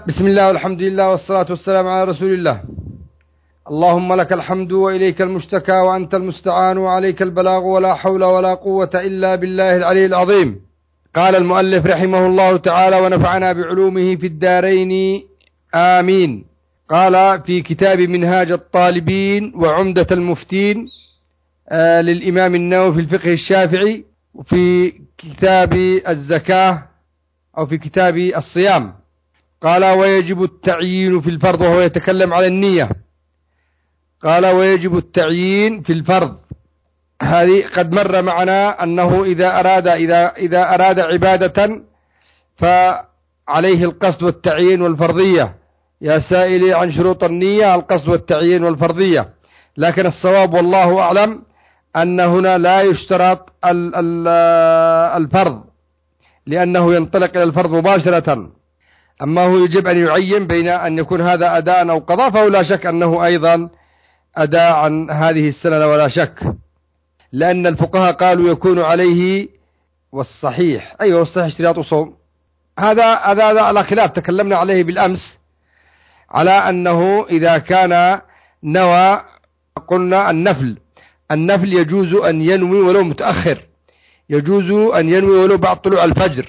بسم الله والحمد لله والصلاة والسلام على رسول الله. اللهم لك الحمد وإليك المشتكى وأنت المستعان وعليك البلاغ ولا حول ولا قوة إلا بالله العلي العظيم. قال المؤلف رحمه الله تعالى ونفعنا بعلومه في الدارين آمين. قال في كتاب منهاج الطالبين وعمدة المفتين للإمام النووي في الفقه الشافعي، وفي كتاب الزكاة أو في كتاب الصيام، قال ويجب التعيين في الفرض، وهو يتكلم على النية. قال ويجب التعيين في الفرض. هذه قد مر معنا أنه إذا أراد عبادة فعليه القصد والتعيين والفرضية. يا سائلي عن شروط النية القصد والتعيين والفرضية، لكن الصواب والله أعلم أن هنا لا يشترط الفرض، لأنه ينطلق إلى الفرض مباشرة. أما هو يجب أن يعين بين أن يكون هذا أداء أو قضاء، فهو لا شك أنه أيضا أداء عن هذه السنة ولا شك، لأن الفقهاء قالوا يكون عليه، والصحيح والصحيح اشتراط صوم. هذا على خلاف تكلمنا عليه بالأمس، على أنه إذا كان نوى، قلنا النفل يجوز أن ينوي ولو متأخر، يجوز أن ينوي ولو بعد طلوع الفجر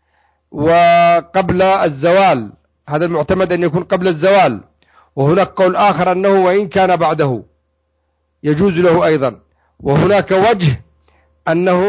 وقبل الزوال، هذا المعتمد أن يكون قبل الزوال. وهناك قول آخر أنه وإن كان بعده يجوز له أيضا. وهناك وجه أنه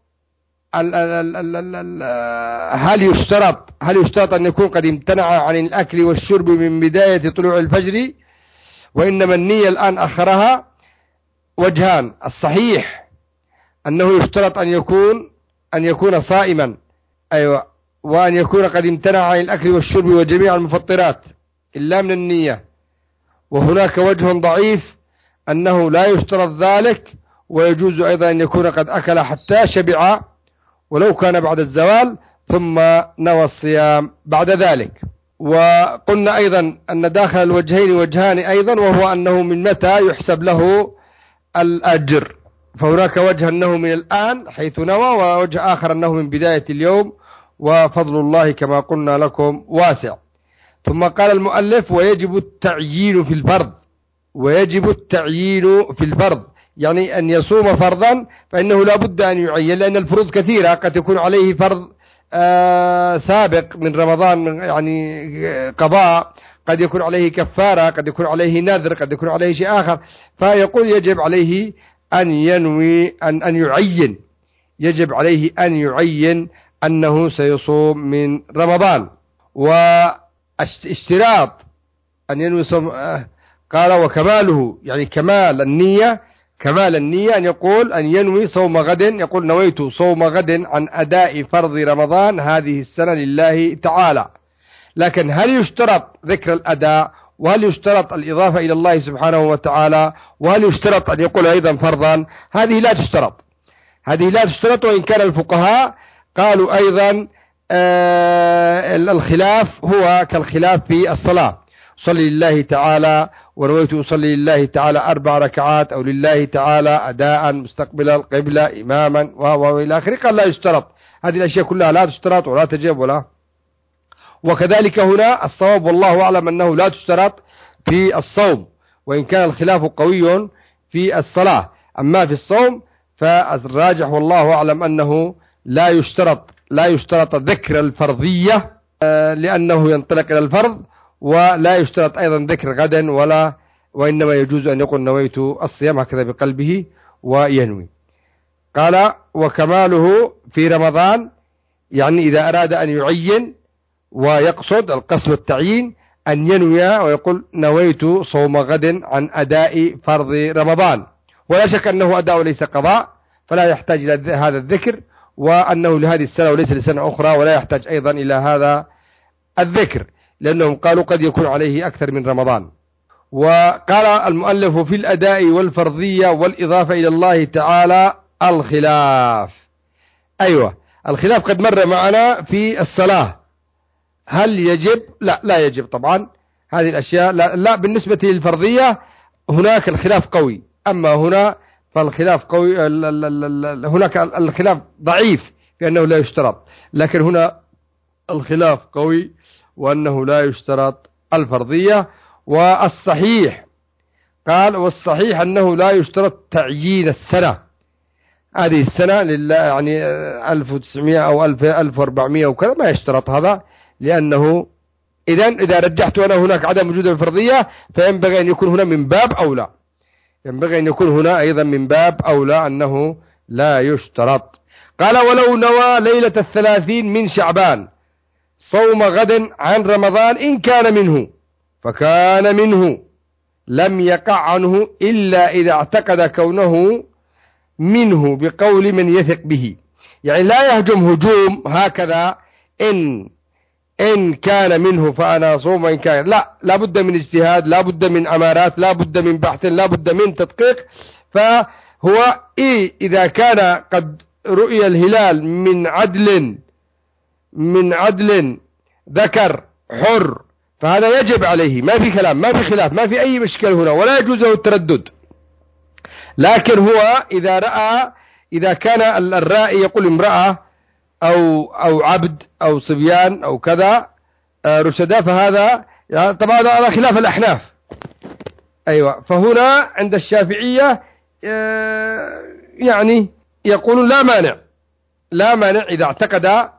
هل يشترط أن يكون قد امتنع عن الأكل والشرب من بداية طلوع الفجر، وإنما النية الآن أخرها. وجهان: الصحيح أنه يشترط أن يكون صائما، وأن يكون قد امتنع عن الأكل والشرب وجميع المفطرات إلا من النية. وهناك وجه ضعيف أنه لا يشترط ذلك، ويجوز أيضا أن يكون قد أكل حتى شبع ولو كان بعد الزوال، ثم نوى الصيام بعد ذلك. وقلنا أيضا أن داخل الوجهين وجهان أيضا، وهو أنه من متى يحسب له الأجر. فهناك وجه أنه من الآن حيث نوى، ووجه آخر أنه من بداية اليوم، وفضل الله كما قلنا لكم واسع. ثم قال المؤلف ويجب التعيين في الفرض. ويجب التعيين في الفرض يعني أن يصوم فرضا فإنه لا بد أن يعين، لأن الفروض كثيرة، قد يكون عليه فرض سابق من رمضان، يعني قضاء، قد يكون عليه كفارة، قد يكون عليه نذر، قد يكون عليه شيء آخر. فيقول يجب عليه أن ينوي أن يعين، يجب عليه أن يعين أنه سيصوم من رمضان. واشتراط أن ينوي صوم، قال وكماله يعني كمال النية أن يقول أن ينوي صوم غد، يقول نويت صوم غد عن أداء فرض رمضان هذه السنة لله تعالى. لكن هل يشترط ذكر الأداء؟ وهل يشترط الإضافة إلى الله سبحانه وتعالى؟ وهل يشترط أن يقول أيضا فرضا؟ هذه لا تشترط. وإن كان الفقهاء قالوا أيضا الخلاف هو كالخلاف في الصلاة. صلي لله تعالى ونويت أصلي لله تعالى 4 ركعات، أو لله تعالى أداء مستقبل القبلة إماما وإلى آخره. قال لا يشترط، هذه الأشياء كلها لا تشترط ولا تجب ولا. وكذلك هنا الصواب والله أعلم أنه لا تشترط في الصوم، وإن كان الخلاف قوي في الصلاة. أما في الصوم فالراجح والله أعلم أنه لا يشترط ذكر الفرضية، لأنه ينطلق إلى الفرض. ولا يشترط أيضا ذكر غدا وإنما يجوز أن يقول نويت الصيام هكذا بقلبه وينوي. قال وكماله في رمضان، يعني إذا أراد أن يعين ويقصد القصد والتعيين أن ينوي ويقول نويت صوم غد عن أداء فرض رمضان. ولا شك أنه أداء ليس قضاء، فلا يحتاج إلى هذا الذكر، وأنه لهذه السنة وليس لسنة أخرى، ولا يحتاج أيضا إلى هذا الذكر، لأنهم قالوا قد يكون عليه أكثر من رمضان. وقال المؤلف في الأداء والفرضية والإضافة إلى الله تعالى الخلاف. الخلاف قد مر معنا في الصلاة، هل يجب؟ لا يجب طبعا هذه الأشياء، لا بالنسبة للفرضية هناك الخلاف قوي. أما هنا فالخلاف قوي، هناك الخلاف ضعيف في أنه لا يشترط، لكن هنا الخلاف قوي وأنه لا يشترط الفرضية. والصحيح قال والصحيح أنه لا يشترط تعيين السنة، هذه السنة يعني 1900 أو 1400 وكذا ما يشترط هذا، لأنه إذا رجحت أنا هناك عدم وجود الفرضية فينبغي أن يكون هنا من باب أولى، ينبغي أن يكون هنا أيضا من باب أولى أنه لا يشترط. قال ولو نوى ليلة 30 من شعبان صوم غد عن رمضان إن كان منه فكان منه لم يقع عنه إلا إذا اعتقد كونه منه بقول من يثق به. يعني لا يهجم هجوم هكذا إن كان منه فأنا صوم وإن كان لا بد من اجتهاد، لا بد من أمارات، لا بد من بحث، لا بد من تدقيق. فهو إذا كان قد رؤي الهلال من عدل ذكر حر فهذا يجب عليه، ما في كلام، ما في خلاف، ما في أي مشكلة هنا، ولا يجوز له التردد. لكن هو إذا كان الرائي يقول امرأة أو عبد أو صبيان أو كذا رشدا، فهذا طبعا على خلاف الأحناف. أيوة، فهنا عند الشافعية يعني يقولون لا مانع إذا اعتقد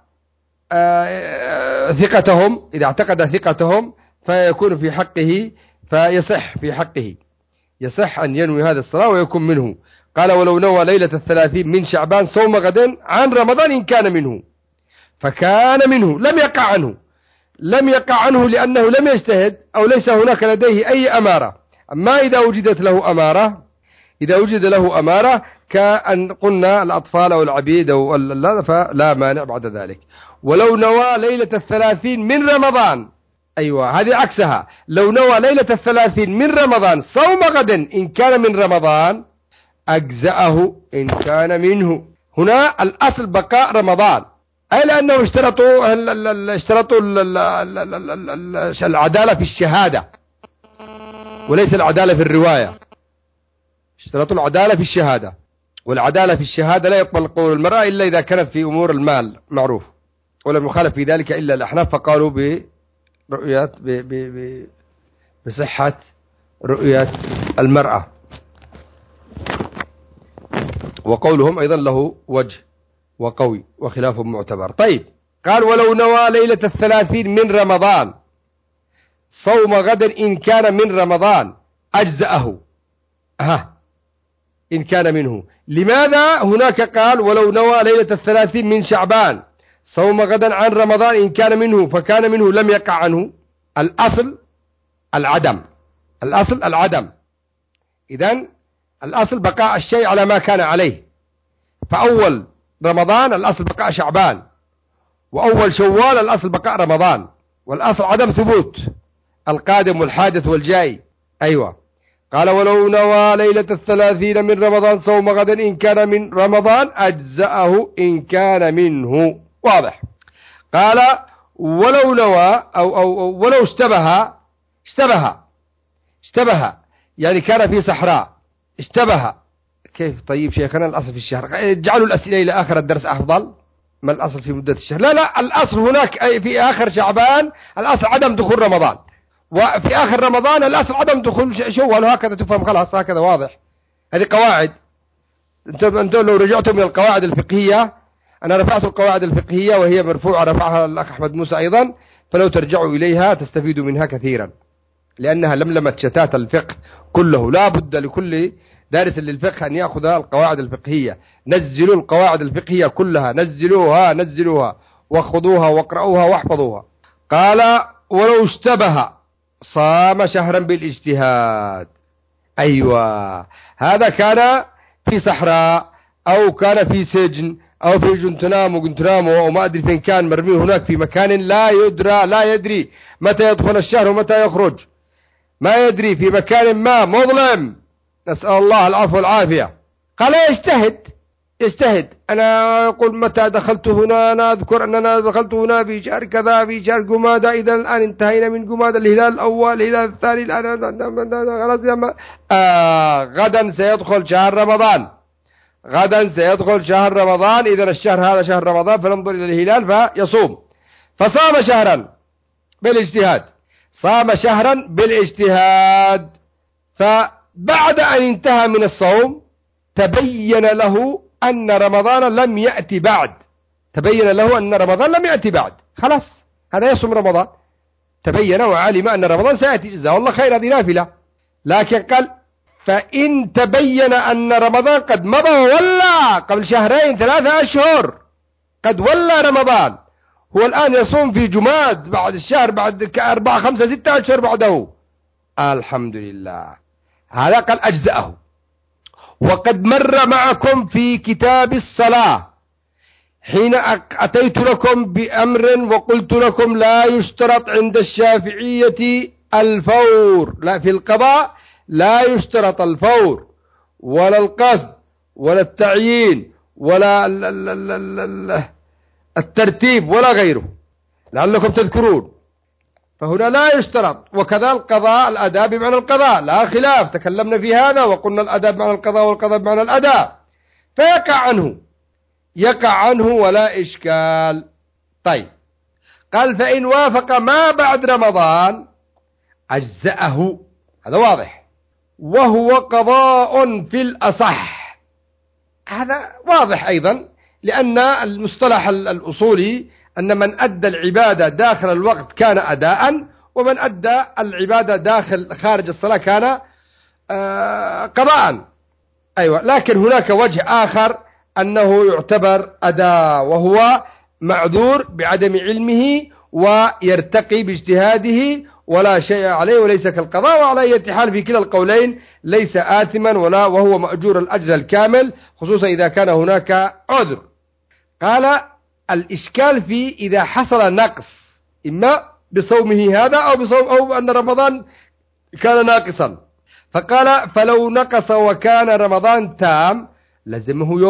ثقتهم فيكون في حقه، فيصح في حقه، يصح أن ينوي هذا الصلاة ويكون منه. قال ولو نوى ليلة 30 من شعبان صوم غد عن رمضان إن كان منه فكان منه لم يقع عنه لأنه لم يجتهد أو ليس هناك لديه أي أمارة. أما إذا وجد له أمارة كأن قلنا الأطفال أو العبيد أو فلا مانع بعد ذلك. ولو نوى ليلة 30 من رمضان، أيوة هذه عكسها، لو نوى ليلة 30 من رمضان صوم غد إن كان من رمضان أجزأه إن كان منه. هنا الأصل بقاء رمضان، أي لأنه اشترطوا العدالة في الشهادة وليس العدالة في الرواية، اشترطوا العدالة في الشهادة، والعدالة في الشهادة لا يقبل قول المرأة إلا إذا كانت في أمور المال معروف، ولم يخالف في ذلك إلا الأحناف فقالوا بصحة رؤية المرأة، وقولهم أيضا له وجه وقوي وخلاف معتبر. طيب، قال ولو نوى ليلة 30 من رمضان صوم غد إن كان من رمضان أجزأه إن كان منه. لماذا هناك قال ولو نوى ليلة 30 من شعبان صوم غدا عن رمضان إن كان منه فكان منه لم يقع عنه؟ الأصل العدم. إذن الأصل بقاء الشيء على ما كان عليه، فأول رمضان الأصل بقاء شعبان، وأول شوال الأصل بقاء رمضان، والأصل عدم ثبوت القادم والحادث والجاي. أيوة، قال ولو نوى ليلة 30 من رمضان صوم غدا إن كان من رمضان أجزأه إن كان منه. واضح. قال ولو نوى أو ولو اشتبه يعني كان في صحراء اشتبه. كيف؟ طيب شيخنا الأصل في الشهر، اجعلوا الأسئلة إلى آخر الدرس أفضل. ما الأصل في مدة الشهر؟ لا الأصل هناك في آخر شعبان الأصل عدم دخول رمضان، وفي آخر رمضان الأصل عدم دخول شوال، هكذا تفهم خلاص، هكذا واضح. هذه قواعد، أنتم لو رجعتم من القواعد الفقهية، أنا رفعت القواعد الفقهية وهي مرفوعة رفعها الأخ أحمد موسى أيضا، فلو ترجعوا إليها تستفيدوا منها كثيرا، لأنها لملمت شتات الفقه كله. لا بد لكل دارس للفقه أن يأخذ القواعد الفقهية. نزلوا القواعد الفقهية كلها، نزلوها وخذوها واقرأوها واحفظوها. قال ولو اشتبه صام شهرا بالاجتهاد. أيوة، هذا كان في صحراء أو كان في سجن أو في جنتنامو أو ما أدري فين كان مرمي هناك في مكان لا يدري متى يدخل الشهر ومتى يخرج، ما يدري، في مكان ما مظلم، نسأل الله العفو والعافية. قال يجتهد. أنا أقول متى دخلت هنا، أنا أذكر أننا دخلت هنا في شهر كذا، في شهر جمادى، إذا الآن انتهينا من جمادى، الهلال الأول، الهلال الثاني، الآن خلاص غدا سيدخل شهر رمضان، إذا الشهر هذا شهر رمضان، فننظر إلى الهلال فيصوم. فصام شهرا بالاجتهاد، صام شهرا بالاجتهاد، فبعد أن انتهى من الصوم تبين له أن رمضان لم يأتي بعد، تبين له أن رمضان لم يأتي بعد، خلاص هذا يصوم رمضان، تبين وعلم أن رمضان سيأتي، جزاه الله خير، هذه نافلة. لكن قال فإن تبين أن رمضان قد مضى وولى قبل شهرين 3 أشهر، قد ولى رمضان، هو الآن يصوم في جماد بعد الشهر، بعد 4 5 6 أشهر بعده، الحمد لله، هذا قال أجزأه. وقد مر معكم في كتاب الصلاة حين أتيت لكم بأمر وقلت لكم لا يشترط عند الشافعية الفور، لا في القضاء لا يشترط الفور ولا القصد ولا التعيين ولا الترتيب ولا غيره، لعلكم تذكرون، فهنا لا يشترط. وكذا القضاء، الأداء بمعنى القضاء لا خلاف، تكلمنا في هذا وقلنا الأداء بمعنى القضاء والقضاء بمعنى الأداء، يقع عنه ولا إشكال. طيب، قال فإن وافق ما بعد رمضان أجزأه، هذا واضح، وهو قضاء في الأصح، هذا واضح أيضا، لأن المصطلح الأصولي أن من أدى العبادة داخل الوقت كان أداء، ومن أدى العبادة خارج الصلاة كان قضاء. أيوة، لكن هناك وجه آخر أنه يعتبر أداء، وهو معذور بعدم علمه ويرتقي باجتهاده ولا شيء عليه وليس كالقضاء، وعلى أي حال في كلا القولين ليس آثما وهو مأجور الأجر الكامل، خصوصا إذا كان هناك عذر. قال الإشكال في إذا حصل نقص، إما بصومه هذا أو أن رمضان كان ناقصا، فقال فلو نقص وكان رمضان تام لزمه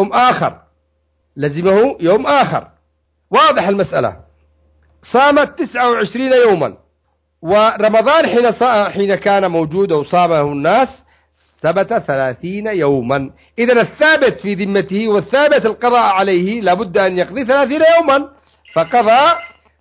يوم آخر. واضح المسألة. صامت 29 يوما، ورمضان حين كان موجود وصامه الناس ثبت 30 يوما، إذن الثابت في ذمته والثابت القضاء عليه لابد أن يقضي 30 يوما، فقضى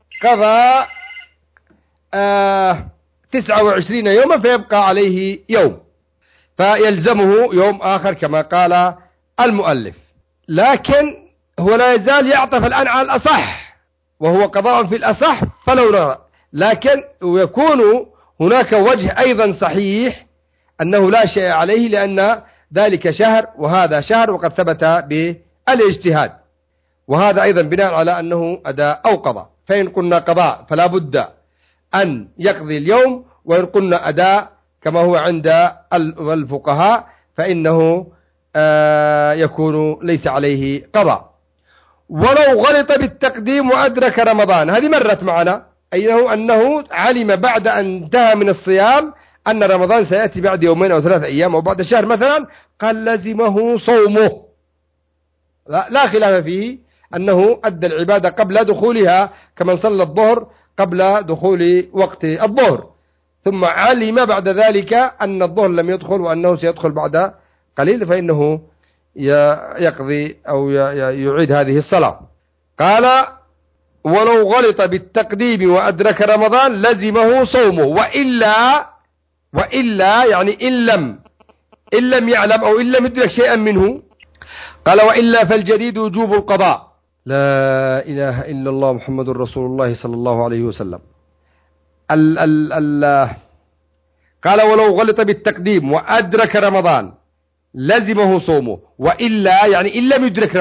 29 يوما، فيبقى عليه يوم، فيلزمه يوم آخر كما قال المؤلف. لكن هو لا يزال يعطف الآن على الأصح، وهو قضاء في الأصح فلو نرى، لكن يكون هناك وجه أيضا صحيح أنه لا شيء عليه، لأن ذلك شهر وهذا شهر، وقد ثبت بالاجتهاد، وهذا أيضا بناء على أنه أداء أو قضاء. فإن قلنا قضاء فلا بد أن يقضي اليوم، وإن قلنا أداء كما هو عند الفقهاء فإنه يكون ليس عليه قضاء. ولو غلط بالتقديم وأدرك رمضان، هذه مرت معنا، أنه علم بعد أن انتهى من الصيام أن رمضان سيأتي بعد 2 أو 3 أيام أو بعد شهر مثلا، قال لزمه صومه، لا خلاف فيه أنه أدى العبادة قبل دخولها، كمن صلى الظهر قبل دخول وقت الظهر، ثم علم بعد ذلك أن الظهر لم يدخل وأنه سيدخل بعد قليل، فإنه يقضي أو يعيد هذه الصلاة. قال ولو غلط بالتقديم وأدرك رمضان لزمه صومه، وإلا يعني إن لم يعلم أو إن لم يدرك شيئا منه. قال وإلا فالجديد وجوب القضاء. لا إله إلا الله محمد رسول الله صلى الله عليه وسلم. قال ولو غلط بالتقديم وأدرك رمضان لزمه صومه، وإلا يعني إن لم يدرك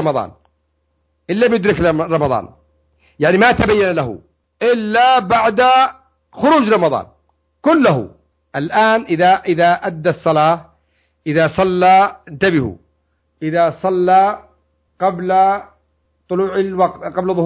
رمضان، يعني ما تبين له إلا بعد خروج رمضان كله. الآن إذا أدى الصلاة، إذا صلى، انتبهوا، إذا صلى قبل طلوع الوقت،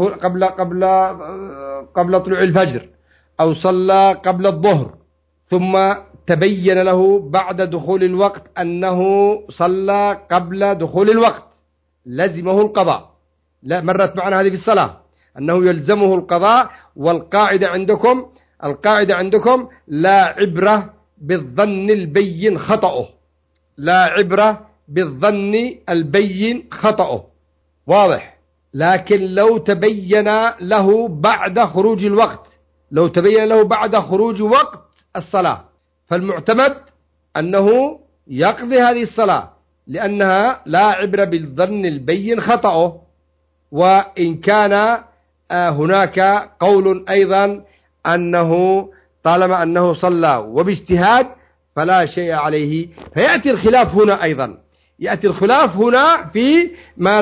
قبل طلوع الفجر، أو صلى قبل الظهر، ثم تبين له بعد دخول الوقت أنه صلى قبل دخول الوقت، لزمه القضاء. لا، مرت معنا هذه في الصلاة أنه يلزمه القضاء. والقاعدة عندكم لا عبرة بالظن البين خطأه، لا عبرة بالظن البين خطأه، واضح. لكن لو تبين له بعد خروج الوقت، لو تبين له بعد خروج وقت الصلاة، فالمعتمد أنه يقضي هذه الصلاة، لأنها لا عبرة بالظن البين خطأه. وإن كان هناك قول أيضا أنه طالما أنه صلى وباجتهاد فلا شيء عليه. فيأتي الخلاف هنا أيضا، يأتي الخلاف هنا في ما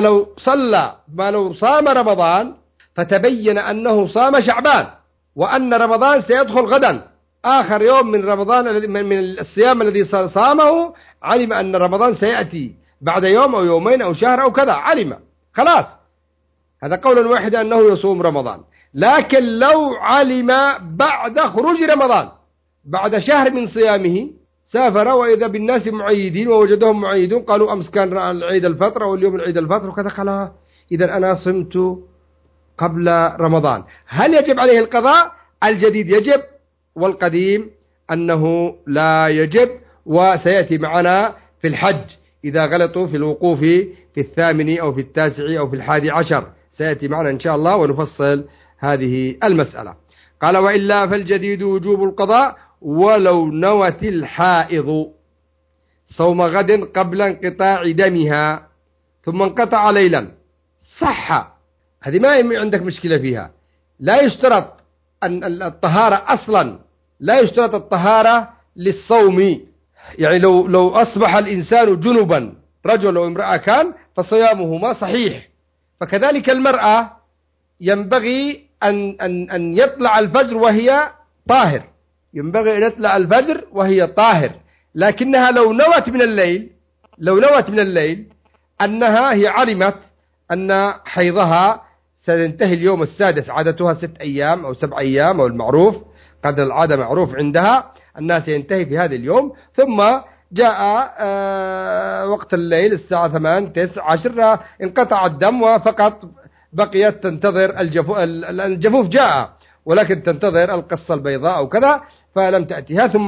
لو صام رمضان فتبين أنه صام شعبان، وأن رمضان سيدخل غدا آخر يوم من رمضان من الصيام الذي صامه، علم أن رمضان سيأتي بعد يوم أو يومين أو شهر أو كذا، علم خلاص، هذا قول واحد أنه يصوم رمضان. لكن لو علم بعد خروج رمضان بعد شهر من صيامه، سافر وإذا بالناس معيدين ووجدهم معيدون قالوا أمس كان العيد الفطر واليوم العيد الفطر وكذا، قال إذا أنا صمت قبل رمضان، هل يجب عليه القضاء؟ الجديد يجب، والقديم أنه لا يجب. وسيأتي معنا في الحج إذا غلطوا في الوقوف في 8 أو في 9 أو في 11، سيأتي معنا إن شاء الله ونفصل هذه المسألة. قال وإلا فالجديد وجوب القضاء ولو نوت الحائض صوم غد قبل انقطاع دمها ثم انقطع ليلا، صح، هذه ما عندك مشكلة فيها. لا يشترط أن الطهارة أصلا، لا يشترط الطهارة للصوم، يعني لو أصبح الإنسان جنبا رجل أو امرأة كان فصيامهما صحيح. فكذلك المرأة ينبغي أن يطلع الفجر وهي طاهر، ينبغي أن يطلع الفجر وهي طاهر، لكنها لو نوت من الليل أنها هي علمت أن حيضها سينتهي اليوم السادس، عادتها 6 أيام أو 7 أيام، أو المعروف قدر العادة معروف عندها أنها سينتهي في هذا اليوم، ثم جاء وقت الليل الساعة 8 9 10 انقطع الدم وفقط بقيت تنتظر الجفوف جاء، ولكن تنتظر القصة البيضاء أو كذا فلم تأتيها، ثم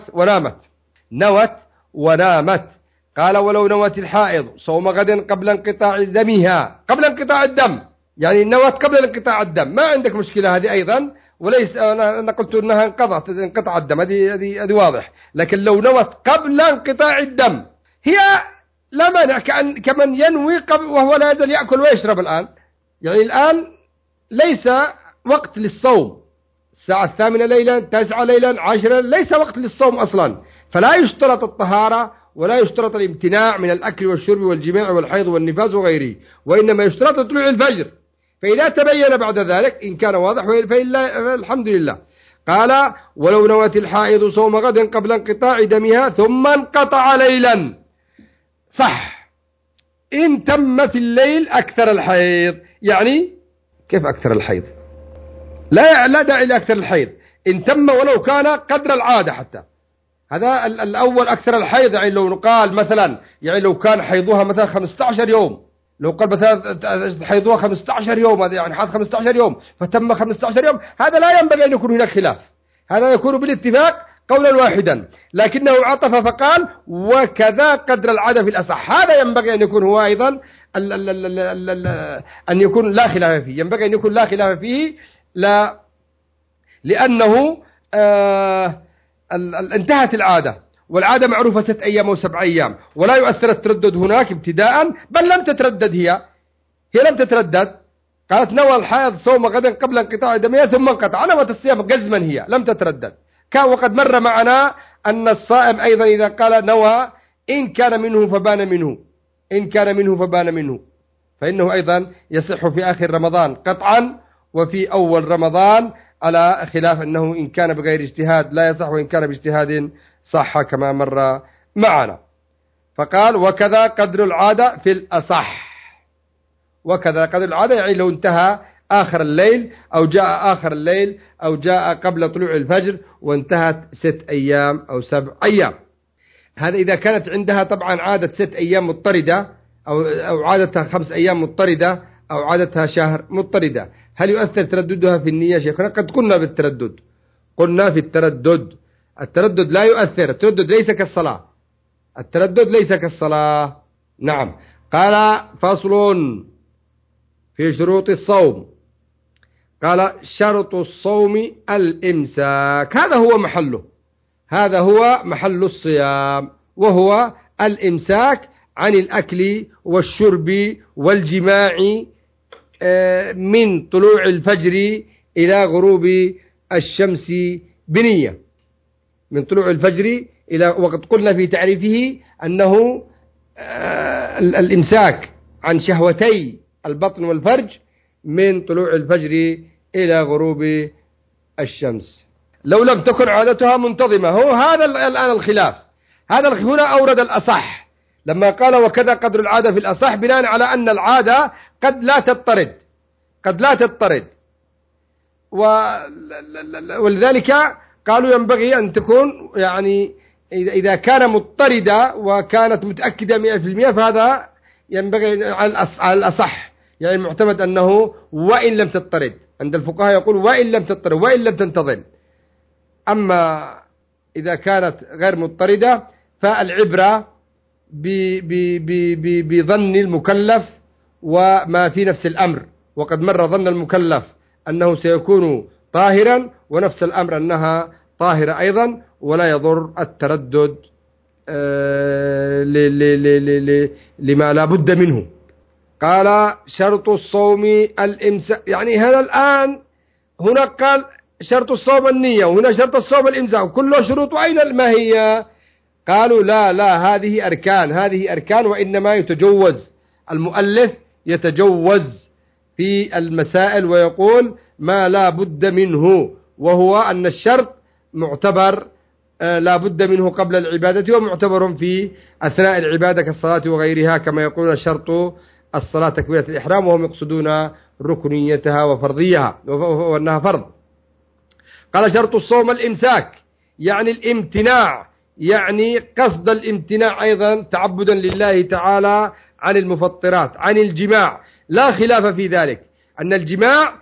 نوت ونامت. قال ولو نوت الحائض صوم غد قبل انقطاع دمها، قبل انقطاع الدم، يعني نوت قبل انقطاع الدم، ما عندك مشكلة هذه أيضا، وليس أنا قلت أنها انقطع الدم، هذه واضح. لكن لو نوت قبل انقطاع الدم هي لا مانع، كمن ينوي وهو لا يزال يأكل ويشرب الآن، يعني الآن ليس وقت للصوم، الساعة 8 ليلا 9 ليلا 10 ليس وقت للصوم أصلا، فلا يشترط الطهارة ولا يشترط الامتناع من الأكل والشرب والجماع والحيض والنفاس وغيره، وإنما يشترط طلوع الفجر. فإذا تبين بعد ذلك إن كان واضح فالحمد لله. قال ولو نوت الحائض صوم غد قبل انقطاع دمها ثم انقطع ليلا، صح، إن تم في الليل أكثر الحيض. يعني كيف أكثر الحيض؟ لا داعي لأكثر الحيض، إن تم ولو كان قدر العادة حتى، هذا الأول أكثر الحيض. يعني لو قال مثلا، يعني لو كان حيضها مثلا 15 يوم، لو قال مثلا حيضها 15 يوم، هذا يعني حاض 15 يوم فتم 15 يوم، هذا لا ينبغي أن يكون هناك خلاف، هذا يكون بالاتفاق قولا واحدا، لكنه عطف فقال وكذا قدر العادة في الأصح، هذا ينبغي أن يكون هو أيضا أن يكون لا خلاف فيه، ينبغي أن يكون لا خلاف فيه، لا لأنه انتهت العادة، والعادة معروفة 6 أيام أو 7 أيام، ولا يؤثر التردد هناك ابتداء، بل لم تتردد، هي لم تتردد، قالت نوى الحائض صوم غدا قبل انقطاع دمها ثم انقطع، نوت الصيام جزما، هي لم تتردد. كان وقد مر معنا أن الصائم أيضا إذا قال نوى إن كان منه فبان منه فإنه أيضا يصح في آخر رمضان قطعا، وفي أول رمضان على خلاف أنه إن كان بغير اجتهاد لا يصح، وإن كان باجتهاد صح كما مر معنا. فقال وكذا قدر العادة في الأصح، وكذا قدر العادة يعني لو انتهى آخر الليل أو جاء آخر الليل أو جاء قبل طلوع الفجر وانتهت 6 أيام أو 7 أيام. هذا إذا كانت عندها طبعا عادة 6 أيام مضطردة أو عادتها 5 أيام مضطردة أو عادتها شهر مضطردة. هل يؤثر ترددها في النية شيخنا؟ قد قلنا بالتردد، قلنا في التردد لا يؤثر، التردد ليس كالصلاة، نعم. قال فصل في شروط الصوم. قال شرط الصوم الإمساك، هذا هو محله، هذا هو محل الصيام، وهو الإمساك عن الأكل والشرب والجماع من طلوع الفجر إلى غروب الشمس بنية، من طلوع الفجر إلى، وقد قلنا في تعريفه أنه الإمساك عن شهوتي البطن والفرج من طلوع الفجر إلى غروب الشمس، لو لم تكن عادتها منتظمة. هو هذا الآن الخلاف، هنا أورد الأصح لما قال وكذا قدر العادة في الأصح، بناء على أن العادة قد لا تضطرد، ولذلك قالوا ينبغي أن تكون يعني إذا كان مضطردة وكانت متأكدة 100% فهذا ينبغي على الأصح، يعني المعتمد أنه وإن لم تضطرد، عند الفقهاء يقول وإن لم تضطرد وإن لم تنتظم. أما إذا كانت غير مضطردة فالعبرة بظن المكلف وما في نفس الأمر، وقد مر ظن المكلف أنه سيكون طاهرا، ونفس الأمر أنها طاهرة أيضا، ولا يضر التردد لما لا بد منه. قال شرط الصوم الإمساك، يعني هذا الآن هنا قال شرط الصوم النية، وهنا شرط الصوم الإمساك، كله شروط، أين ما هي؟ قالوا لا هذه أركان، وإنما يتجوز المؤلف يتجوز في المسائل ويقول ما لا بد منه، وهو أن الشرط معتبر لا بد منه قبل العبادة، ومعتبر في أثناء العبادة كالصلاة وغيرها، كما يقولون شرط الصلاة تكبيرة الإحرام، وهم يقصدون ركنيتها وفرضيها وأنها فرض. قال شرط الصوم الإمساك، يعني الامتناع، يعني قصد الامتناع أيضا تعبدا لله تعالى عن المفطرات، عن الجماع، لا خلاف في ذلك أن الجماع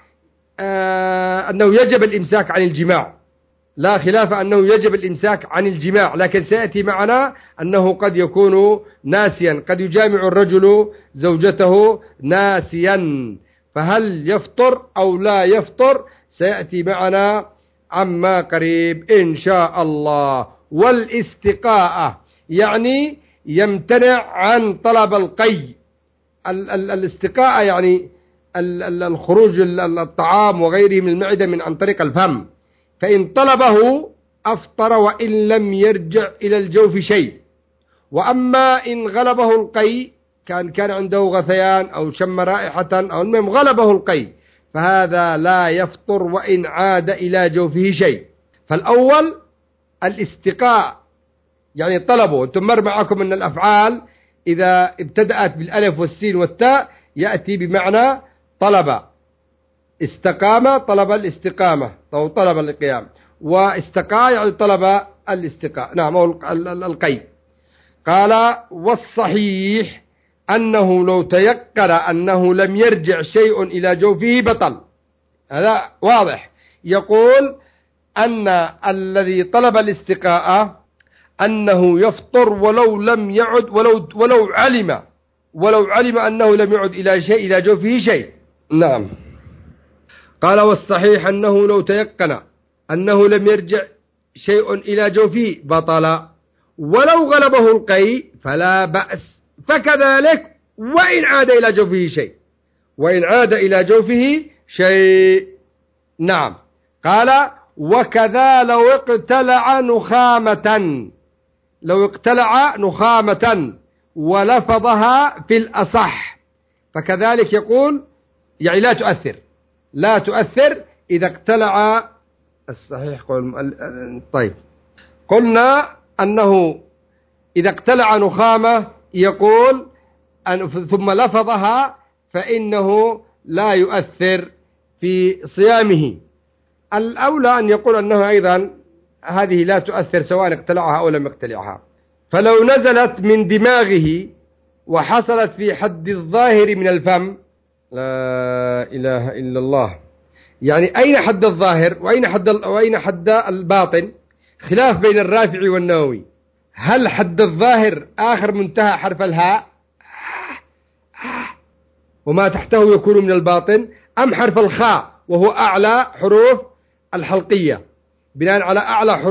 أنه يجب الإمساك عن الجماع، لا خلاف أنه يجب الإمساك عن الجماع، لكن سيأتي معنا أنه قد يكون ناسيا، قد يجامع الرجل زوجته ناسيا، فهل يفطر أو لا يفطر سيأتي معنا عما قريب إن شاء الله. والاستقاءة يعني يمتنع عن طلب القي، الاستقاءة يعني الخروج الطعام وغيره من المعدة من عن طريق الفم، فإن طلبه أفطر وإن لم يرجع إلى الجوف شيء. وأما إن غلبه القي، كان عنده غثيان أو شم رائحة أو المهم غلبه القي، فهذا لا يفطر وإن عاد إلى جوفه شيء. فالأول الاستقاء يعني طلبه، أنتم مر معكم أن الأفعال إذا ابتدأت بالألف والسين والتاء يأتي بمعنى طلب، استقام طلب الاستقامة أو طلب القيام، واستقى يعني طلب الاستقاء، نعم، أو القي. قال والصحيح أنه لو تيقن أنه لم يرجع شيء إلى جوفه بطل، هذا واضح. يقول أن الذي طلب الاستقاء أنه يفطر ولو لم يعد، ولو علم أنه لم يعد إلى جوفه شيء، نعم. قال والصحيح أنه لو تيقن أنه لم يرجع شيء إلى جوفه بطل، ولو غلبه القي فلا بأس، فكذلك وإن عاد إلى جوفه شيء، نعم. قال وكذا لو اقتلع نخامة ولفظها في الأصح، فكذلك يقول يعني لا تؤثر إذا اقتلع الصحيح. طيب، قلنا أنه إذا اقتلع نخامة يقول ثم لفظها فإنه لا يؤثر في صيامه. الأولى أن يقول أنه أيضا هذه لا تؤثر سواء اقتلعها أو لم يقتلعها. فلو نزلت من دماغه وحصلت في حد الظاهر من الفم، لا إله إلا الله، يعني أين حد الظاهر وأين حد الباطن؟ خلاف بين الرافعي والنووي، هل حد الظاهر آخر منتهى حرف الهاء وما تحته يكون من الباطن، أم حرف الخاء وهو أعلى حروف الحلقية، بناء على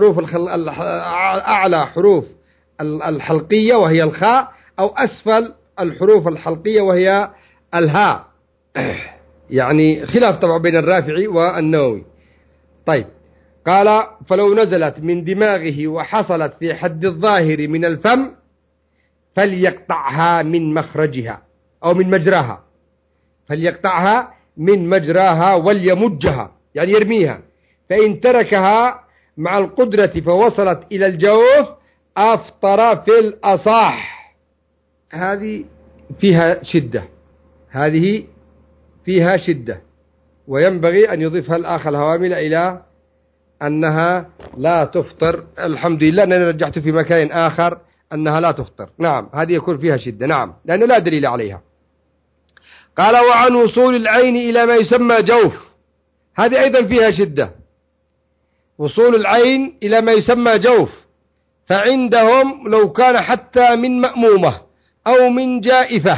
أعلى حروف الحلقية وهي الخاء، أو أسفل الحروف الحلقية وهي الهاء، يعني خلاف طبعا بين الرافعي والنووي. طيب، قال فلو نزلت من دماغه وحصلت في حد الظاهر من الفم فليقطعها من مخرجها أو من مجراها، فليقطعها من مجراها وليمجها، يعني يرميها، فإن تركها مع القدرة فوصلت إلى الجوف أفطر في الأصح. هذه فيها شدة، هذه فيها شدة، وينبغي أن يضيفها الأخ الهوامل إلى أنها لا تفطر. الحمد لله أنني رجحت في مكان آخر أنها لا تفطر. نعم، هذه يكون فيها شدة، نعم، لأنه لا دليل عليها. قال وعن وصول العين إلى ما يسمى جوف، هذه أيضا فيها شدة، وصول العين إلى ما يسمى جوف، فعندهم لو كان حتى من مأمومة أو من جائفة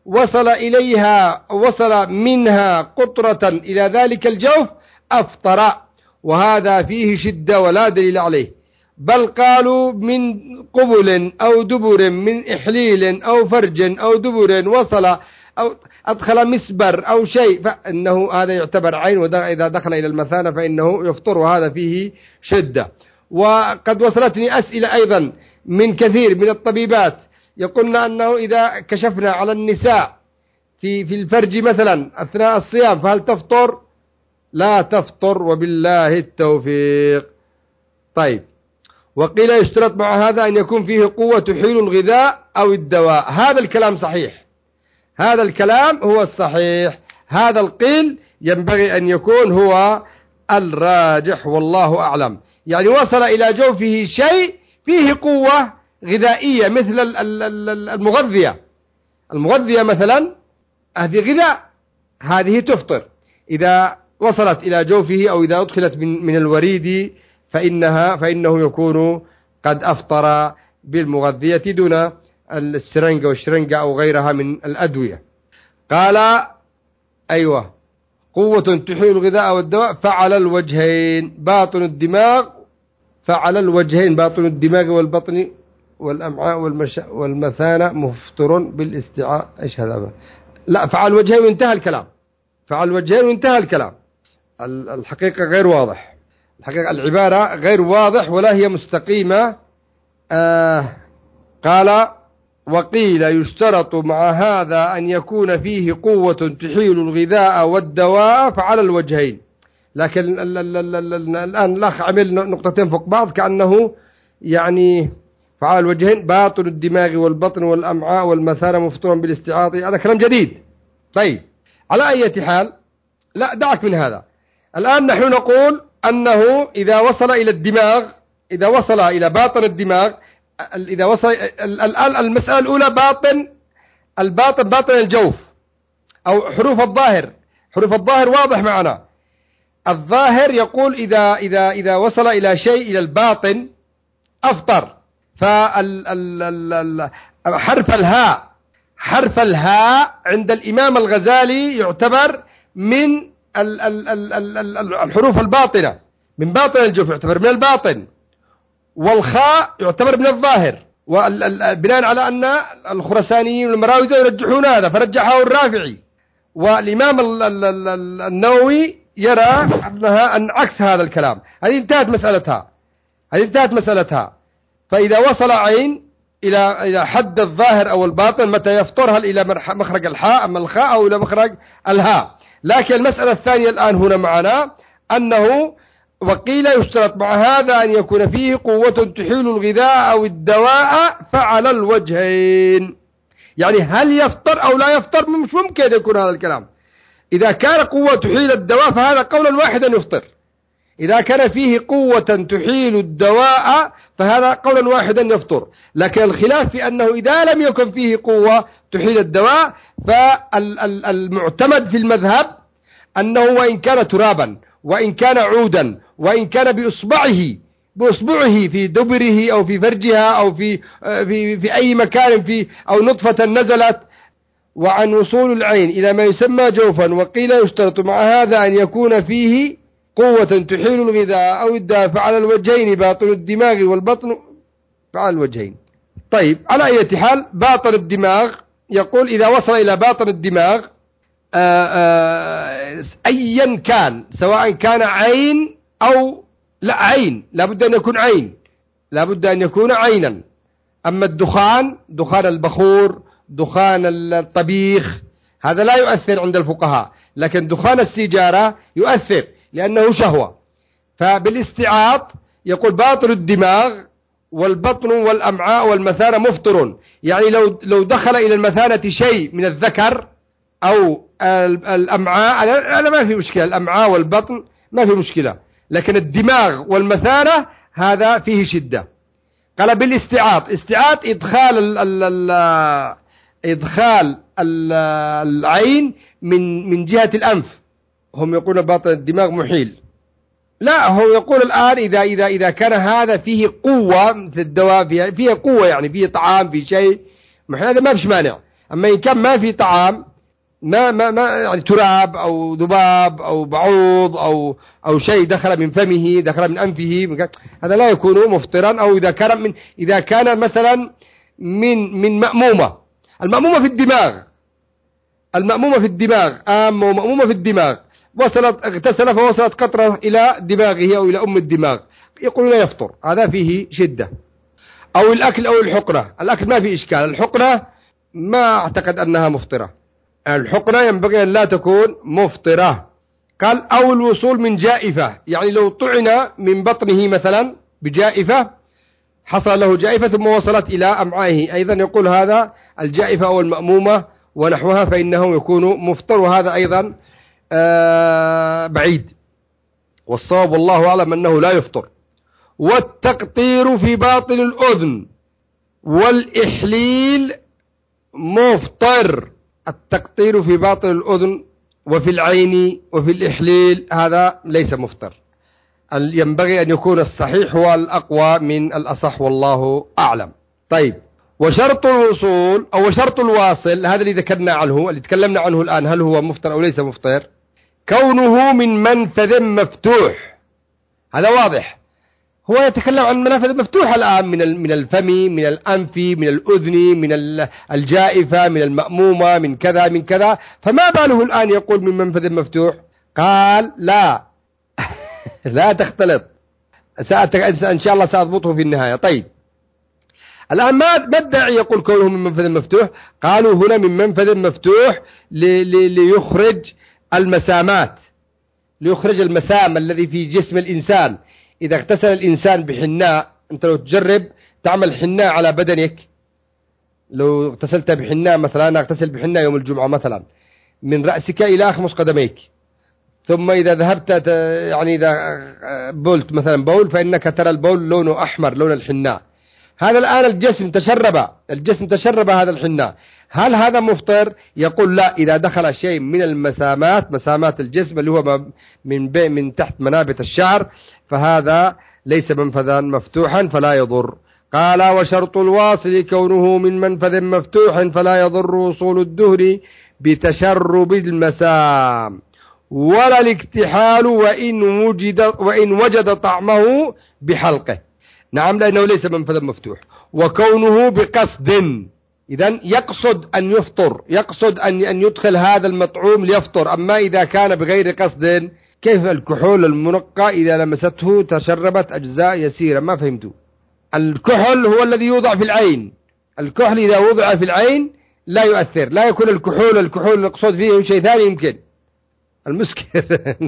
وصل منها قطرة إلى ذلك الجوف أفطر، وهذا فيه شدة ولا دليل عليه. بل قالوا من قبل أو دبر، من إحليل أو فرج أو دبر وصل أو أدخل مسبر أو شيء، فإنه هذا يعتبر عين، وإذا دخل إلى المثانة فإنه يفطر، وهذا فيه شدة. وقد وصلتني أسئلة أيضا من كثير من الطبيبات يقولن أنه إذا كشفنا على النساء في الفرج مثلا أثناء الصيام فهل تفطر؟ لا تفطر، وبالله التوفيق. طيب، وقيل يشترط مع هذا أن يكون فيه قوة تحيل الغذاء أو الدواء. هذا الكلام صحيح، هذا الكلام هو الصحيح، هذا القيل ينبغي أن يكون هو الراجح والله أعلم. يعني وصل إلى جوفه شيء فيه قوة غذائية مثل المغذية مثلا، هذه غذاء، هذه تفطر إذا وصلت إلى جوفه، أو إذا أدخلت من الوريد فإنه يكون قد أفطر بالمغذية دون السرنجة والشرنجة أو غيرها من الأدوية. قال أيوة، قوة تحيل الغذاء والدواء فعلى الوجهين باطن الدماغ، فعلى الوجهين باطن الدماغ والبطن والأمعاء والمثانة مفطر بالاستعاء. إيش هذا؟ لا، فعل الوجهين وانتهى الكلام، فعل الوجهين وانتهى الكلام. الحقيقة غير واضح، الحقيقة العبارة غير واضح ولا هي مستقيمة. قال وقيل يشترط مع هذا أن يكون فيه قوة تحيل الغذاء والدواء فعلى الوجهين. لكن الآن الأخ عمل نقطتين فوق بعض كأنه يعني فعلى الوجهين باطن الدماغ والبطن والأمعاء والمثانة مفطورا بالاستعاضة، هذا كلام جديد. طيب، على أي حال، لا دعك من هذا. الآن نحن نقول أنه إذا وصل إلى الدماغ، إذا وصل إلى باطن الدماغ، إذا وصل الآن المسألة الأولى باطن الجوف أو حروف الظاهر. حروف الظاهر واضح معنا. الظاهر يقول إذا وصل إلى شيء إلى الباطن أفطر. حرف الهاء عند الإمام الغزالي يعتبر من الحروف الباطنة، من باطن الجوف، يعتبر من الباطن. والخاء يعتبر من الظاهر، بناء على أن الخرسانيين والمراوزة يرجحون هذا فرجحه الرافعي، والإمام النووي يرى أنها عكس هذا الكلام. هذه انتهت مسألتها. فإذا وصل عين إلى حد الظاهر أو الباطن متى يفطر؟ هل إلى مخرج الحاء أم الخاء أو إلى مخرج الهاء؟ لكن المسألة الثانية الآن هنا معنا أنه وقيل يشترط مع هذا أن يكون فيه قوة تحيل الغذاء أو الدواء فعلى الوجهين. يعني هل يفطر أو لا يفطر؟ مش ممكن يكون هذا الكلام. إذا كان قوة تحيل الدواء فهذا قولا واحدا يفطر. إذا كان فيه قوة تحيل الدواء فهذا قولا واحدا يفطر. لكن الخلاف في أنه إذا لم يكن فيه قوة تحيل الدواء فالمعتمد في المذهب أنه وإن كان ترابا وإن كان عودا وإن كان بأصبعه في دبره أو في فرجها أو في أي مكان أو نطفة نزلت وعن وصول العين إلى ما يسمى جوفا. وقيل يشترط مع هذا أن يكون فيه قوة تحيل الغذاء أو الدافع على الوجهين، باطن الدماغ والبطن على الوجهين. طيب، على أي حال باطن الدماغ يقول إذا وصل إلى باطن الدماغ أيا كان، سواء كان عين أو لا عين، لابد أن يكون عين، لابد أن يكون عينا. أما الدخان، دخان البخور، دخان الطبيخ، هذا لا يؤثر عند الفقهاء، لكن دخان السيجارة يؤثر لأنه شهوة. فبالاستعاض يقول باطن الدماغ والبطن والأمعاء والمثانة مفطر، يعني لو دخل إلى المثانة شيء من الذكر أو الأمعاء هذا ما في مشكلة، الأمعاء والبطن ما في مشكلة، لكن الدماغ والمثانة هذا فيه شدة. قال بالاستعاض، استعاض إدخال العين من جهة الأنف. هم يقولون باطن الدماغ محيل، لا، هو يقول الآن إذا كان هذا فيه قوة في الدواء، فيه قوة يعني فيه طعام، فيه شيء، هذا ما فيش مانع. أما إن كان ما في طعام، ما يعني تراب أو ذباب أو بعوض أو شيء دخل من فمه، دخل من أنفه، هذا لا يكون مفطرا. أو إذا كان مثلا من مأمومة، المأمومة في الدماغ، المأمومة في الدماغ ومأمومة في الدماغ، اغتسل فوصلت قطرة إلى دماغه أو إلى أم الدماغ، يقول لا يفطر، هذا فيه شدة. أو الأكل أو الحقنة، الأكل ما في إشكال، الحقنة ما أعتقد أنها مفطرة، الحقنة ينبغي أن لا تكون مفطرة. قال أو الوصول من جائفة، يعني لو طعن من بطنه مثلا بجائفة، حصل له جائفة ثم وصلت إلى أمعائه، أيضا يقول هذا الجائفة أو المأمومة ونحوها فإنه يكون مفطر، وهذا أيضا بعيد، والصواب والله أعلم أنه لا يفطر. والتقطير في باطن الأذن والإحليل مفطر، التقطير في باطن الأذن وفي العين وفي الإحليل هذا ليس مفطر، ينبغي أن يكون الصحيح هو الأقوى من الأصح والله أعلم. طيب، وشرط الوصول أو شرط الواصل، هذا اللي ذكرنا عنه، اللي تكلمنا عنه الآن، هل هو مفطر أو ليس مفطر؟ كونه من منفذ مفتوح، هذا واضح، هو يتكلم عن منافذ مفتوحة الآن، من الفم، من الأنف، من الأذن، من الجائفة، من المأمومة، من كذا من كذا، فما باله الآن يقول من منفذ مفتوح؟ قال لا لا تختلط، إن شاء الله سأضبطه في النهاية. طيب، الآن ما الداعي يقول كونه من منفذ مفتوح؟ قالوا هنا من منفذ مفتوح ليخرج المسامات، ليخرج المسام الذي في جسم الإنسان. إذا اغتسل الإنسان بحناء، أنت لو تجرب تعمل حناء على بدنك، لو اغتسلت بحناء مثلا، أنا اغتسل بحناء يوم الجمعة مثلا من رأسك إلى أخمص قدميك، ثم إذا ذهبت يعني إذا بولت مثلا بول، فإنك ترى البول لونه أحمر، لون الحناء. هذا الآن الجسم تشرب هذا الحناء، هل هذا مفطر؟ يقول لا، إذا دخل شيء من المسامات، مسامات الجسم اللي هو من تحت منابت الشعر، فهذا ليس منفذا مفتوحا فلا يضر. قال وشرط الواصل كونه من منفذ مفتوح فلا يضر وصول الدهر بتشرب المسام ولا الاكتحال وإن وجد طعمه بحلقه. نعم، لأنه ليس منفذا مفتوح. وكونه بقصد، إذن يقصد أن يفطر، يقصد أن يدخل هذا المطعوم ليفطر. أما إذا كان بغير قصد، كيف الكحول المنقى إذا لمسته تشربت أجزاء يسيرة؟ ما فهمتوا. الكحول هو الذي يوضع في العين، الكحل إذا وضع في العين لا يؤثر، لا يكون الكحول المقصود فيه شيء ثاني، يمكن المسكر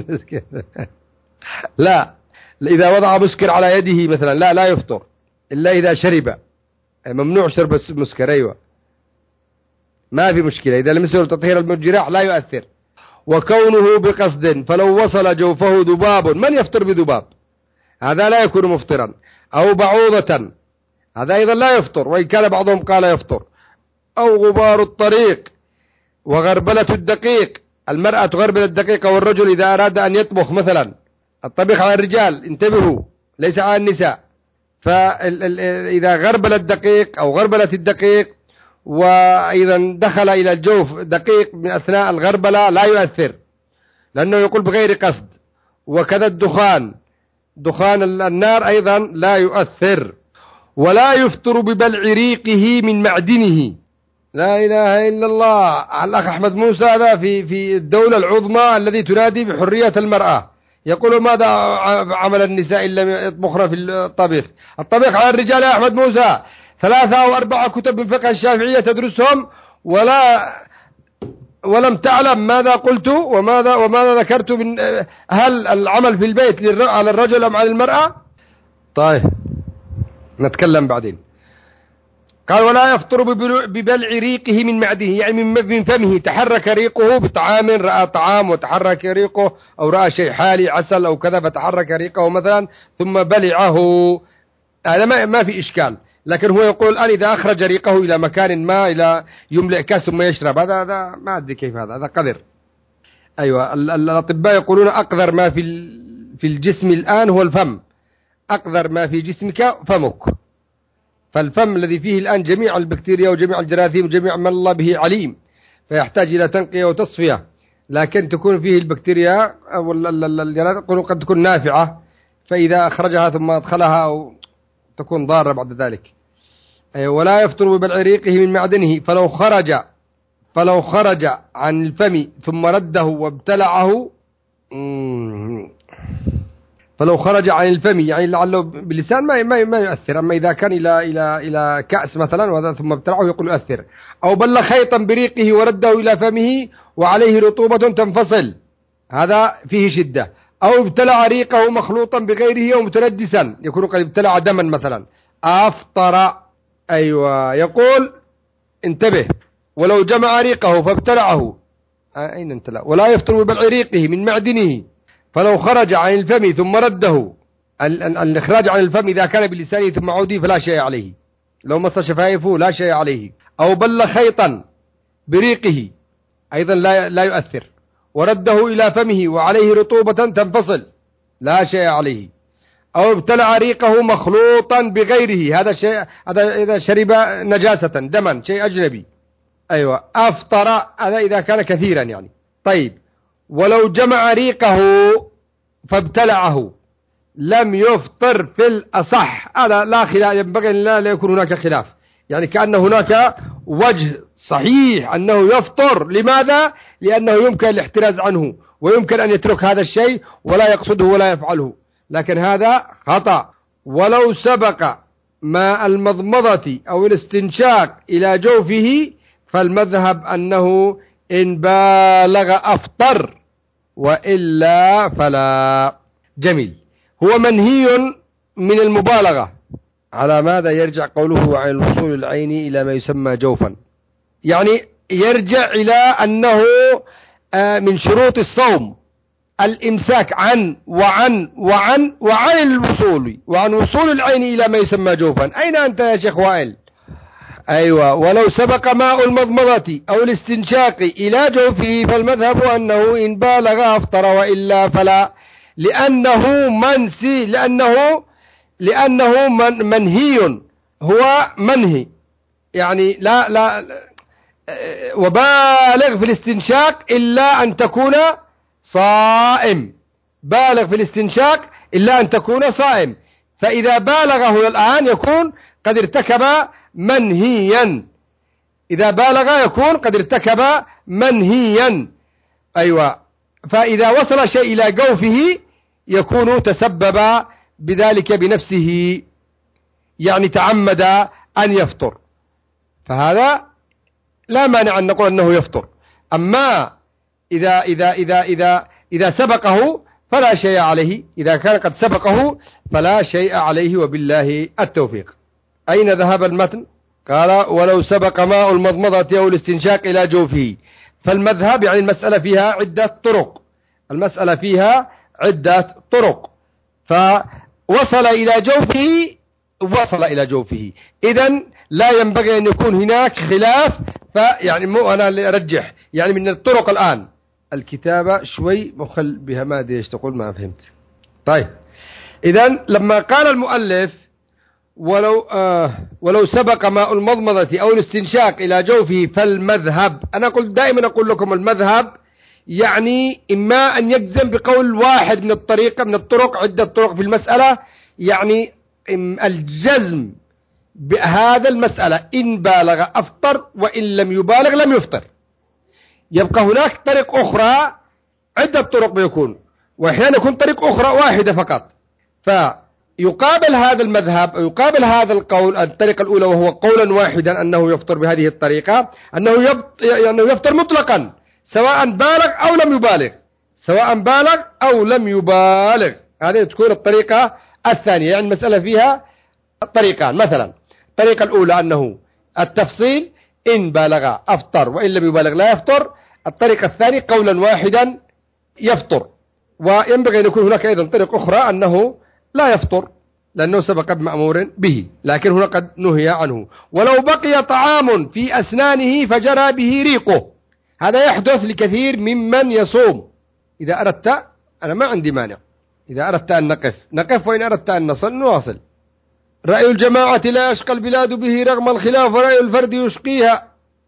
لا، إذا وضع مسكر على يده مثلا لا يفطر إلا إذا شرب، ممنوع شرب المسكر، أيوة ما في مشكلة، إذا لمسه تطهير الجراح لا يؤثر. وكونه بقصد، فلو وصل جوفه ذباب، من يفطر بذباب؟ هذا لا يكون مفطرا. أو بعوضة، هذا أيضا لا يفطر، وإن كان بعضهم قال يفطر. أو غبار الطريق وغربلة الدقيق، المرأة تغربل الدقيق، والرجل إذا أراد أن يطبخ مثلا، الطبيخ على الرجال، انتبهوا ليس على النساء، فإذا غربل الدقيق أو غربلة الدقيق وأيضا دخل إلى الجوف دقيق من أثناء الغربلة لا يؤثر، لأنه يقول بغير قصد. وكذا دخان النار أيضا لا يؤثر. ولا يفطر ببلع ريقه من معدنه. لا إله إلا الله. الأخ أحمد موسى هذا في الدولة العظمى الذي تنادي بحرية المرأة، يقول ماذا عمل النساء إلا يطبخن في الطبيخ على الرجال يا أحمد موسى. 3 أو 4 كتب من فقه الشافعية تدرسهم ولم تعلم ماذا قلت وماذا ذكرت من هل العمل في البيت على الرجل أم على المرأة؟ طيب نتكلم بعدين. قال ولا يفطر ببلع ريقه من معده، يعني من فمه. تحرك ريقه بطعام، رأى طعام وتحرك ريقه، أو رأى شيء حالي عسل أو كذا فتحرك ريقه مثلا ثم بلعه، هذا ما في إشكال. لكن هو يقول الآن إذا أخرج ريقه إلى مكان ما، إلى يملئ كاس ثم يشرب، هذا ما أدري كيف هذا قذر. أيوة الأطباء يقولون أقذر ما في الجسم الآن هو الفم، أقذر ما في جسمك فمك. فالفم الذي فيه الآن جميع البكتيريا وجميع الجراثيم وجميع ما الله به عليم، فيحتاج إلى تنقية وتصفية. لكن تكون فيه البكتيريا أو الجراثيم قد تكون نافعة، فإذا أخرجها ثم أدخلها أو تكون ضارة بعد ذلك. ولا يفطر ببلع ريقه من معدنه. فلو خرج عن الفم ثم رده وابتلعه، فلو خرج عن الفم يعني لعله باللسان ما يؤثر. أما إذا كان إلى كأس مثلا ثم ابتلعه يقول يؤثر. أو بل خيطا بريقه ورده إلى فمه وعليه رطوبة تنفصل، هذا فيه شدة. أو ابتلع ريقه مخلوطا بغيره أو متنجسا، يكون قد ابتلع دما مثلا، أفطر. أيوة يقول انتبه. ولو جمع ريقه فابتلعه، أين انتلع؟ ولا يفطر ببلع ريقه من معدنه. فلو خرج عن الفم ثم رده، الإخراج عن الفم إذا كان بلسانه ثم عوده فلا شيء عليه، لو مص شفايفه لا شيء عليه. أو بل خيطا بريقه أيضا لا يؤثر، ورده إلى فمه وعليه رطوبة تنفصل لا شيء عليه. أو ابتلع ريقه مخلوطا بغيره، هذا شيء، إذا شرب نجاسة دما شيء أجنبي. أيوة أفطر، هذا إذا كان كثيرا يعني. طيب ولو جمع ريقه فابتلعه لم يفطر في الأصح. هذا لا خلاف، ينبغي لا يكون هناك خلاف، يعني كأن هناك وجه صحيح أنه يفطر. لماذا؟ لأنه يمكن الاحتراز عنه، ويمكن أن يترك هذا الشيء ولا يقصده ولا يفعله، لكن هذا خطأ. ولو سبق ماء المضمضة أو الاستنشاق إلى جوفه فالمذهب أنه إن بالغ أفطر، وإلا فلا. جميل. هو منهي من المبالغة. على ماذا يرجع قوله عن الوصول العيني إلى ما يسمى جوفا؟ يعني يرجع إلى أنه من شروط الصوم الإمساك عن الوصول، وعن وصول العين إلى ما يسمى جوفا. أين أنت يا شيخ وائل؟ أيوة. ولو سبق ماء المضمضة أو الاستنشاق إلى جوفه فالمذهب أنه إن بالغ أفطر، وإلا فلا، لأنه منسي، لأنه منهي، هو منهي، يعني لا وبالغ في الاستنشاق إلا أن تكون صائم، بالغ في الاستنشاق إلا أن تكون صائم. فإذا بالغه الآن يكون قد ارتكب منهيا، إذا بالغ يكون قد ارتكب منهيا. أيوة. فإذا وصل شيء إلى جوفه يكون تسبب بذلك بنفسه، يعني تعمد أن يفطر، فهذا لا مانع أن نقول أنه يفطر. أما إذا سبقه فلا شيء عليه، إذا كان قد سبقه فلا شيء عليه، وبالله التوفيق. أين ذهب المتن؟ قال ولو سبق ماء المضمضة أو الاستنشاق إلى جوفه. فالمذهب يعني المسألة فيها عدة طرق، فوصل إلى جوفه، إذن لا ينبغي أن يكون هناك خلاف. فيعني مو أنا اللي أرجح، يعني من الطرق الآن الكتابة شوي مخل بها، ما أدري إيش تقول، ما فهمت. طيب إذن لما قال المؤلف ولو سبق ماء المضمضة أو الاستنشاق إلى جوفه فالمذهب. أنا دائما أقول لكم المذهب يعني إما أن يجزم بقول واحد من الطرق، عدة طرق في المسألة، يعني الجزم بهذا المسألة إن بالغ أفطر وإن لم يبالغ لم يفطر. يبقى هناك طريق أخرى، عدة طرق بيكون، وأحيانا يكون طريق أخرى واحدة فقط. فيقابل هذا المذهب أو يقابل هذا القول الطريقة الأولى، وهو قولا واحدا أنه يفطر بهذه الطريقة، أنه يفطر مطلقا سواء بالغ أو لم يبالغ، سواء بالغ أو لم يبالغ. هذه تكون الطريقة الثانية، يعني المسألة فيها طريقان. مثلا الطريقة الأولى أنه التفصيل إن بالغ أفطر وإن لم يبالغ لا يفطر. الطريقة الثانية قولا واحدا يفطر. وينبغي أن يكون هناك أيضا طريقة أخرى أنه لا يفطر لأنه سبق بمأمور به، لكن هنا قد نهي عنه. ولو بقي طعام في أسنانه فجرى به ريقه، هذا يحدث لكثير ممن يصوم. إذا أردت، أنا ما عندي مانع، إذا أردت أن نقف، وإن أردت أن نواصل. رأي الجماعة لا يشقى البلاد به رغم الخلاف، ورأي الفرد يشقيها.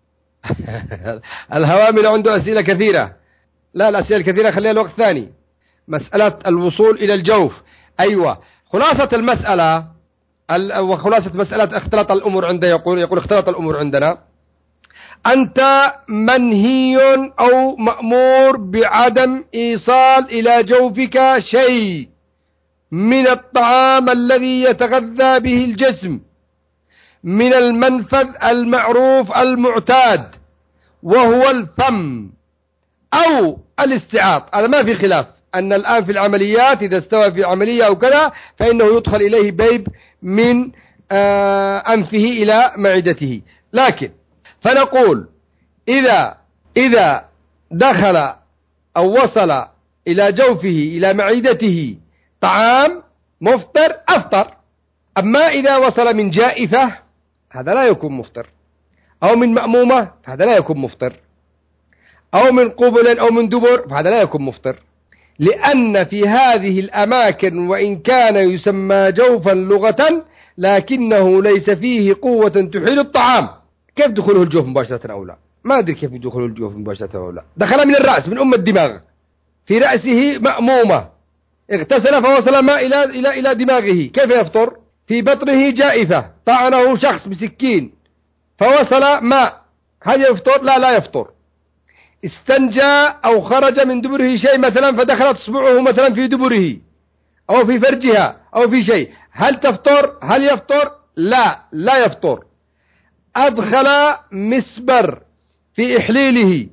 الهوامل عنده أسئلة كثيرة. لا، الأسئلة الكثيرة خليها الوقت ثاني. مسألة الوصول إلى الجوف، أيوة، خلاصة المسألة وخلاصة مسألة اختلط الأمور عنده، يقول اختلط الأمور عندنا. أنت منهي أو مأمور بعدم إيصال إلى جوفك شيء من الطعام الذي يتغذى به الجسم من المنفذ المعروف المعتاد، وهو الفم أو الاستعاط. هذا ما في خلاف أن الآن في العمليات إذا استوى في عملية أو كذا فإنه يدخل إليه بيب من أنفه إلى معدته. لكن فنقول إذا دخل أو وصل إلى جوفه إلى معدته طعام مفطر أفطر. أما إذا وصل من جائفة هذا لا يكون مفطر، أو من مأمومة هذا لا يكون مفطر، أو من قبل أو من دبر فهذا لا يكون مفطر. لأن في هذه الأماكن وإن كان يسمى جوفا لغة لكنه ليس فيه قوة تحيل الطعام. كيف دخله الجوف مباشرة أو لا؟ ما أدري كيف دخله الجوف مباشرة أو لا. دخل من الرأس، من الدماغ، في رأسه مأمومة، اغتسل فوصل ماء إلى دماغه، كيف يفطر؟ في بطنه جائفة، طعنه شخص بسكين فوصل ماء، هل يفطر؟ لا يفطر. استنجى أو خرج من دبره شيء مثلا فدخلت اصبعه مثلا في دبره أو في فرجها أو في شيء، هل تفطر؟ هل يفطر؟ لا يفطر. أدخل مسبر في إحليله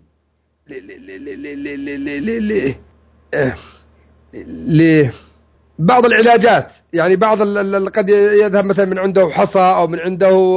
لبعض العلاجات، يعني بعض قد يذهب مثلا من عنده حصى أو من عنده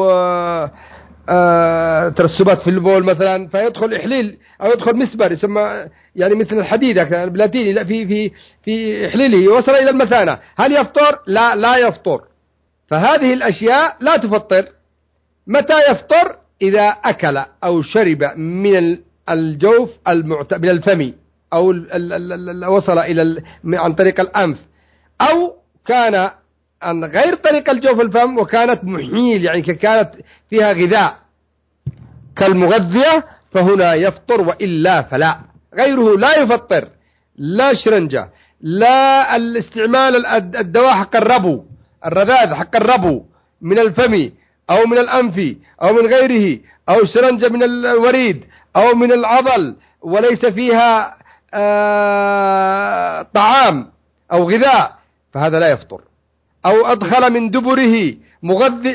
ترسبات في البول مثلا، فيدخل إحليل أو يدخل مسبر يسمى يعني مثل الحديد البلاتيني، لا في إحليله وصل إلى المثانة، هل يفطر؟ لا يفطر. فهذه الأشياء لا تفطر. متى يفطر؟ إذا أكل أو شرب من الجوف من الفم، أو وصل إلى عن طريق الأنف، أو كان عن غير طريق الجوف الفم وكانت محيل، يعني كانت فيها غذاء كالمغذية، فهنا يفطر، وإلا فلا. غيره لا يفطر، لا شرنجة، لا الاستعمال الدواء حق الربو، الرذاذ حق الربو من الفم أو من الأنف أو من غيره، أو شرنجة من الوريد أو من العضل وليس فيها طعام أو غذاء، فهذا لا يفطر. أو أدخل من دبره مغذي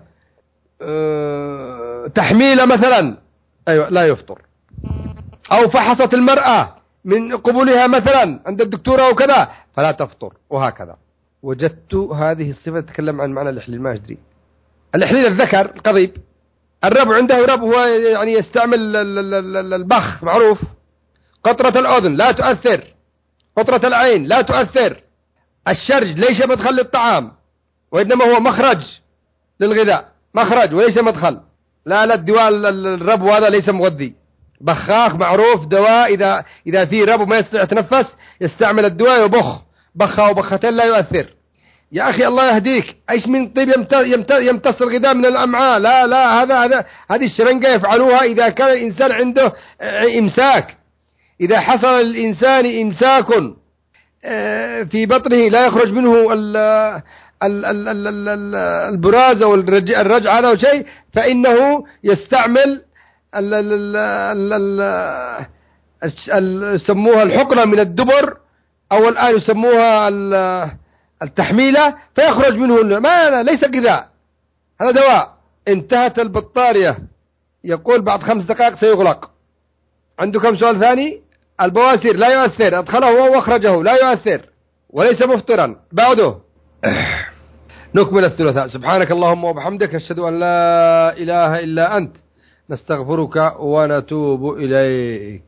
تحميل مثلا، أيوة لا يفطر. أو فحصت المرأة من قبولها مثلا عند الدكتورة وكذا فلا تفطر، وهكذا. وجدت هذه الصفة تتكلم عن معنى الإحليل، ما أدري. الإحليل الذكر القضيب، الرب عنده رب، هو يعني يستعمل البخ معروف. قطرة الأذن لا تؤثر، قطرة العين لا تؤثر. الشرج ليس مدخل للطعام، وإنما هو مخرج للغذاء، مخرج وليس مدخل. لا الدواء الرب هذا ليس مغذي، بخاخ معروف، دواء إذا فيه رب ما يستطيع يتنفس يستعمل الدواء وبخ بخة أو بختين لا يؤثر. يا أخي الله يهديك، إيش من طيب يمتص الغذاء من الأمعاء؟ لا لا، هذه الشرنقة يفعلوها إذا كان الإنسان عنده إمساك. إذا حصل للإنسان إمساك في بطنه لا يخرج منه البراز أو الرجع هذا شيء، فإنه يستعمل يسموها الحقنة من الدبر، أو الآن يسموها التحميلة، فيخرج منه ما ليس غذاء، هذا دواء. انتهت البطارية، يقول بعد 5 دقائق سيغلق. عنده كم سؤال ثاني؟ البواسير لا يؤثر، أدخله واخرجه لا يؤثر وليس مفطرا بعده. نكمل الثلاثاء. سبحانك اللهم وبحمدك، أشهد أن لا إله إلا أنت، نستغفرك ونتوب إليك.